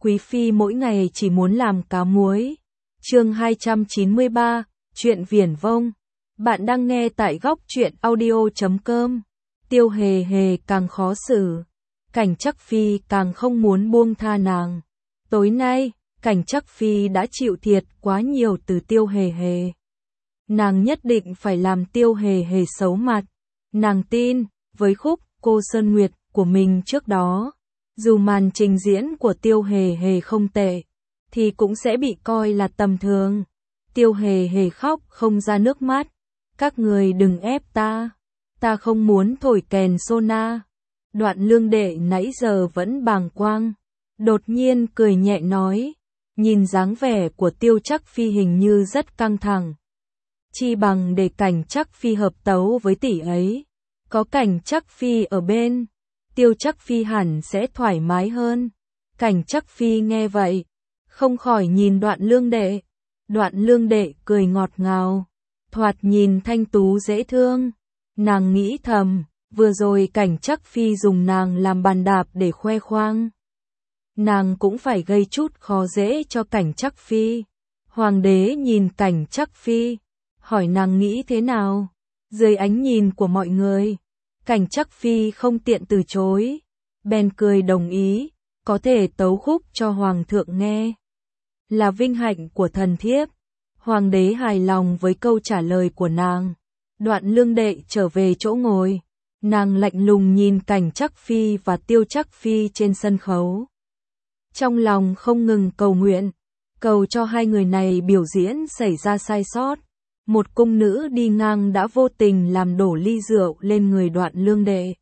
Quý phi mỗi ngày chỉ muốn làm cá muối. Chương 293, chuyện viển vông. Bạn đang nghe tại góc truyện audio.com. Tiêu Hề Hề càng khó xử, Cảnh Trắc Phi càng không muốn buông tha nàng. Tối nay, Cảnh Trắc Phi đã chịu thiệt quá nhiều từ Tiêu Hề Hề. Nàng nhất định phải làm Tiêu Hề Hề xấu mặt. Nàng tin, với khúc Cô Sơn Nguyệt của mình trước đó, dù màn trình diễn của Tiêu Hề Hề không tệ, thì cũng sẽ bị coi là tầm thường. Tiêu Hề Hề khóc không ra nước mắt. Các người đừng ép ta không muốn thổi kèn sona. Đoạn Lương Đệ nãy giờ vẫn bàng quang, đột nhiên cười nhẹ nói, nhìn dáng vẻ của Tiêu Trắc Phi hình như rất căng thẳng. Chi bằng để Cảnh Trắc Phi hợp tấu với tỷ ấy, có Cảnh Trắc Phi ở bên, Tiêu Trắc Phi hẳn sẽ thoải mái hơn. Cảnh Trắc Phi nghe vậy, không khỏi nhìn Đoạn Lương Đệ. Đoạn Lương Đệ cười ngọt ngào, thoạt nhìn thanh tú dễ thương. Nàng nghĩ thầm, vừa rồi Cảnh Trắc Phi dùng nàng làm bàn đạp để khoe khoang, nàng cũng phải gây chút khó dễ cho Cảnh Trắc Phi. Hoàng đế nhìn Cảnh Trắc Phi, hỏi nàng nghĩ thế nào. Dưới ánh nhìn của mọi người, Cảnh Trắc Phi không tiện từ chối, bèn cười đồng ý, có thể tấu khúc cho Hoàng thượng nghe, là vinh hạnh của thần thiếp. Hoàng đế hài lòng với câu trả lời của nàng. Đoạn Lương Đệ trở về chỗ ngồi, nàng lạnh lùng nhìn Cảnh Trắc Phi và Tiêu Trắc Phi trên sân khấu. Trong lòng không ngừng cầu nguyện, cầu cho hai người này biểu diễn xảy ra sai sót. Một cung nữ đi ngang đã vô tình làm đổ ly rượu lên người Đoạn Lương Đệ.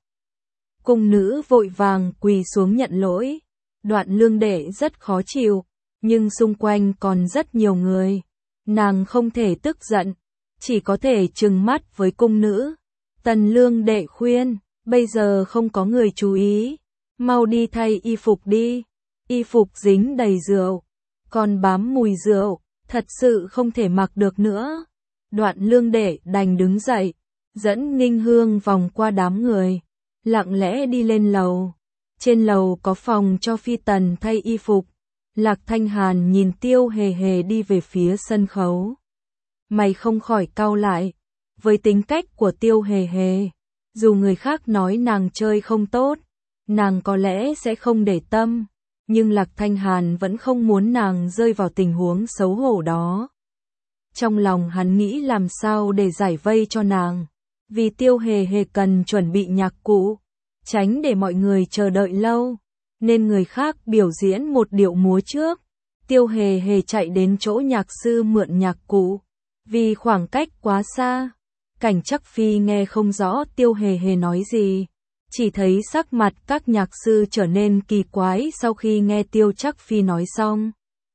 Cung nữ vội vàng quỳ xuống nhận lỗi. Đoạn Lương Đệ rất khó chịu, nhưng xung quanh còn rất nhiều người. Nàng không thể tức giận, chỉ có thể trừng mắt với cung nữ. Tần Lương Đệ khuyên, bây giờ không có người chú ý, mau đi thay y phục đi. Y phục dính đầy rượu, còn bám mùi rượu, thật sự không thể mặc được nữa. Đoạn Lương Đệ đành đứng dậy, dẫn Ninh Hương vòng qua đám người, lặng lẽ đi lên lầu. Trên lầu có phòng cho phi tần thay y phục. Lạc Thanh Hàn nhìn Tiêu Hề Hề đi về phía sân khấu, mày không khỏi cau lại. Với tính cách của Tiêu Hề Hề, dù người khác nói nàng chơi không tốt, nàng có lẽ sẽ không để tâm, nhưng Lạc Thanh Hàn vẫn không muốn nàng rơi vào tình huống xấu hổ đó. Trong lòng hắn nghĩ làm sao để giải vây cho nàng, vì Tiêu Hề Hề cần chuẩn bị nhạc cụ, tránh để mọi người chờ đợi lâu, nên người khác biểu diễn một điệu múa trước. Tiêu Hề Hề chạy đến chỗ nhạc sư mượn nhạc cụ, vì khoảng cách quá xa, Cảnh Trắc Phi nghe không rõ Tiêu Hề Hề nói gì, chỉ thấy sắc mặt các nhạc sư trở nên kỳ quái sau khi nghe Tiêu Trắc Phi nói xong.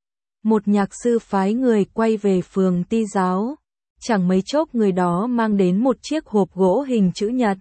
Một nhạc sư phái người quay về phường Ti Giáo, chẳng mấy chốc người đó mang đến một chiếc hộp gỗ hình chữ nhật.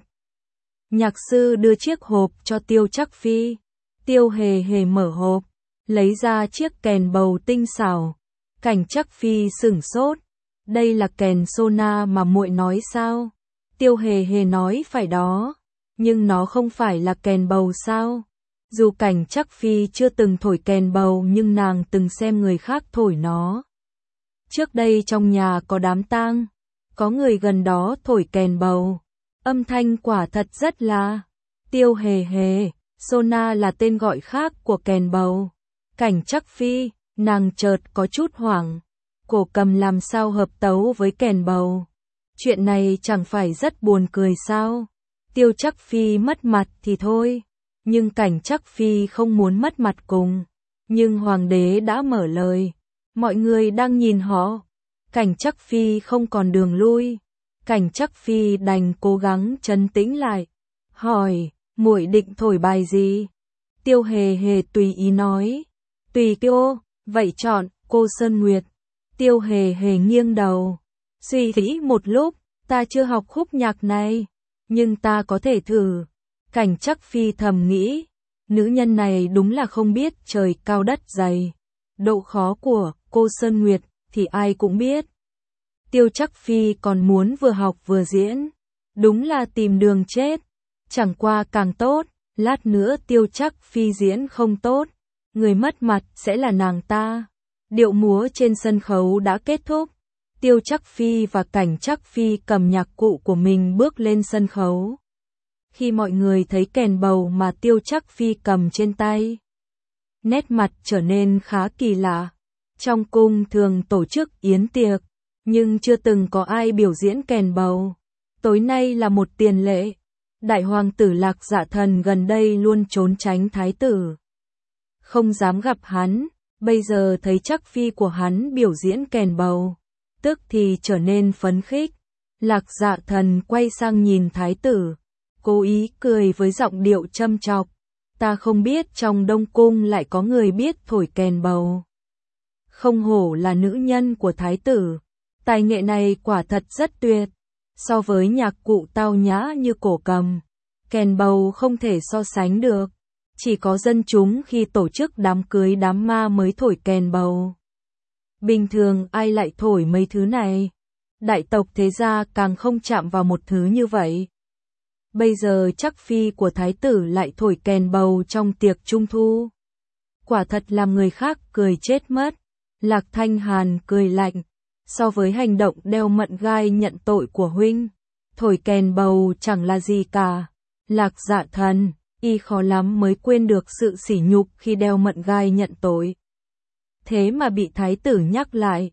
Nhạc sư đưa chiếc hộp cho Tiêu Trắc Phi. Tiêu Hề Hề mở hộp, lấy ra chiếc kèn bầu tinh xảo. Cảnh Trắc Phi sửng sốt, đây là kèn sona mà muội nói sao? Tiêu Hề Hề nói phải đó, nhưng nó không phải là kèn bầu sao? Dù Cảnh Trắc Phi chưa từng thổi kèn bầu nhưng nàng từng xem người khác thổi nó. Trước đây trong nhà có đám tang, có người gần đó thổi kèn bầu, âm thanh quả thật rất là. Tiêu Hề Hề, sona là tên gọi khác của kèn bầu. Cảnh Trắc Phi, nàng chợt có chút hoảng, cổ cầm làm sao hợp tấu với kèn bầu? Chuyện này chẳng phải rất buồn cười sao? Tiêu Trắc Phi mất mặt thì thôi, nhưng Cảnh Trắc Phi không muốn mất mặt cùng. Nhưng Hoàng đế đã mở lời, mọi người đang nhìn họ. Cảnh Trắc Phi không còn đường lui. Cảnh Trắc Phi đành cố gắng trấn tĩnh lại, hỏi, muội định thổi bài gì? Tiêu Hề Hề tùy ý nói, tùy cô, vậy chọn Cô Sơn Nguyệt. Tiêu Hề Hề nghiêng đầu, suy nghĩ một lúc, ta chưa học khúc nhạc này, nhưng ta có thể thử. Cảnh Trắc Phi thầm nghĩ, nữ nhân này đúng là không biết trời cao đất dày. Độ khó của Cô Sơn Nguyệt thì ai cũng biết. Tiêu Trắc Phi còn muốn vừa học vừa diễn, đúng là tìm đường chết. Chẳng qua càng tốt, lát nữa Tiêu Trắc Phi diễn không tốt, người mất mặt sẽ là nàng ta. Điệu múa trên sân khấu đã kết thúc. Tiêu Trắc Phi và Cảnh Trắc Phi cầm nhạc cụ của mình bước lên sân khấu. Khi mọi người thấy kèn bầu mà Tiêu Trắc Phi cầm trên tay, nét mặt trở nên khá kỳ lạ. Trong cung thường tổ chức yến tiệc, nhưng chưa từng có ai biểu diễn kèn bầu. Tối nay là một tiền lệ. Đại hoàng tử Lạc Dạ Thần gần đây luôn trốn tránh thái tử, không dám gặp hắn. Bây giờ thấy Trắc Phi của hắn biểu diễn kèn bầu, tức thì trở nên phấn khích. Lạc Dạ Thần quay sang nhìn thái tử, cố ý cười với giọng điệu châm chọc. Ta không biết trong Đông Cung lại có người biết thổi kèn bầu. Không hổ là nữ nhân của thái tử. Tài nghệ này quả thật rất tuyệt. So với nhạc cụ tao nhã như cổ cầm, kèn bầu không thể so sánh được. Chỉ có dân chúng khi tổ chức đám cưới đám ma mới thổi kèn bầu. Bình thường ai lại thổi mấy thứ này? Đại tộc thế gia càng không chạm vào một thứ như vậy. Bây giờ Trắc Phi của thái tử lại thổi kèn bầu trong tiệc trung thu. Quả thật làm người khác cười chết mất. Lạc Thanh Hàn cười lạnh. So với hành động đeo mận gai nhận tội của huynh, thổi kèn bầu chẳng là gì cả. Lạc Dạ Thần, y khó lắm mới quên được sự sỉ nhục khi đeo mận gai nhận tội. Thế mà bị thái tử nhắc lại.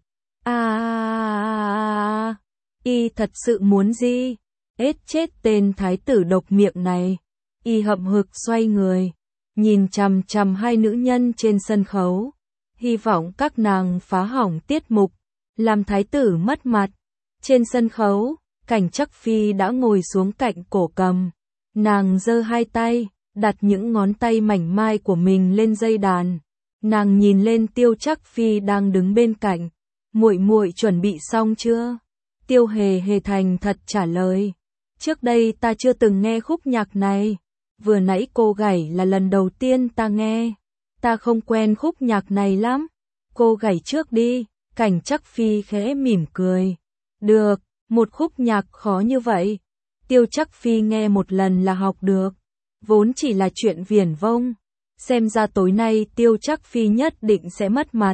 Y thật sự muốn gì? Ết chết tên thái tử độc miệng này. Y hậm hực xoay người, nhìn chằm chằm hai nữ nhân trên sân khấu, hy vọng các nàng phá hỏng tiết mục, làm thái tử mất mặt. Trên sân khấu, Cảnh Trắc Phi đã ngồi xuống cạnh cổ cầm. Nàng giơ hai tay, đặt những ngón tay mảnh mai của mình lên dây đàn. Nàng nhìn lên Tiêu Trắc Phi đang đứng bên cạnh. Muội muội chuẩn bị xong chưa? Tiêu Hề Hề thành thật trả lời. Trước đây ta chưa từng nghe khúc nhạc này. Vừa nãy cô gảy là lần đầu tiên ta nghe. Ta không quen khúc nhạc này lắm. Cô gảy trước đi. Cảnh Trắc Phi khẽ mỉm cười. Được, một khúc nhạc khó như vậy. Tiêu Trắc Phi nghe một lần là học được. Vốn chỉ là chuyện viển vông. Xem ra tối nay Tiêu Trắc Phi nhất định sẽ mất mặt.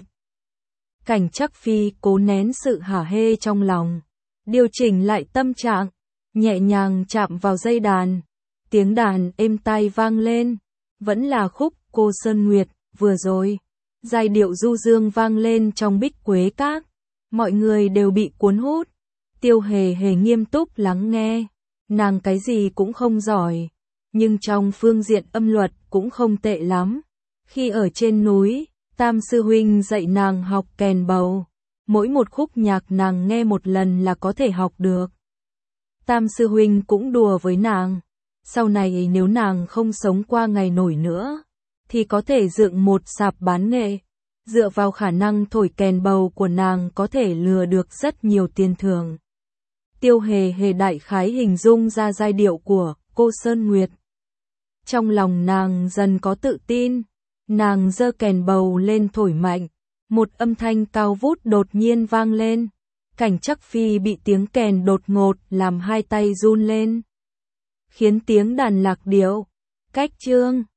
Cảnh Trắc Phi cố nén sự hả hê trong lòng, điều chỉnh lại tâm trạng, nhẹ nhàng chạm vào dây đàn. Tiếng đàn êm tai vang lên. Vẫn là khúc Cô Sơn Nguyệt vừa rồi. Giai điệu du dương vang lên trong Bích Quế Các. Mọi người đều bị cuốn hút. Tiêu Hề Hề nghiêm túc lắng nghe. Nàng cái gì cũng không giỏi, nhưng trong phương diện âm luật cũng không tệ lắm. Khi ở trên núi, Tam sư huynh dạy nàng học kèn bầu. Mỗi một khúc nhạc nàng nghe một lần là có thể học được. Tam sư huynh cũng đùa với nàng. Sau này nếu nàng không sống qua ngày nổi nữa, thì có thể dựng một sạp bán nghệ. Dựa vào khả năng thổi kèn bầu của nàng có thể lừa được rất nhiều tiền thưởng. Tiêu Hề Hề đại khái hình dung ra giai điệu của Cô Sơn Nguyệt. Trong lòng nàng dần có tự tin. Nàng giơ kèn bầu lên thổi mạnh. Một âm thanh cao vút đột nhiên vang lên. Cảnh Trắc Phi bị tiếng kèn đột ngột làm hai tay run lên, khiến tiếng đàn lạc điệu. Cách chương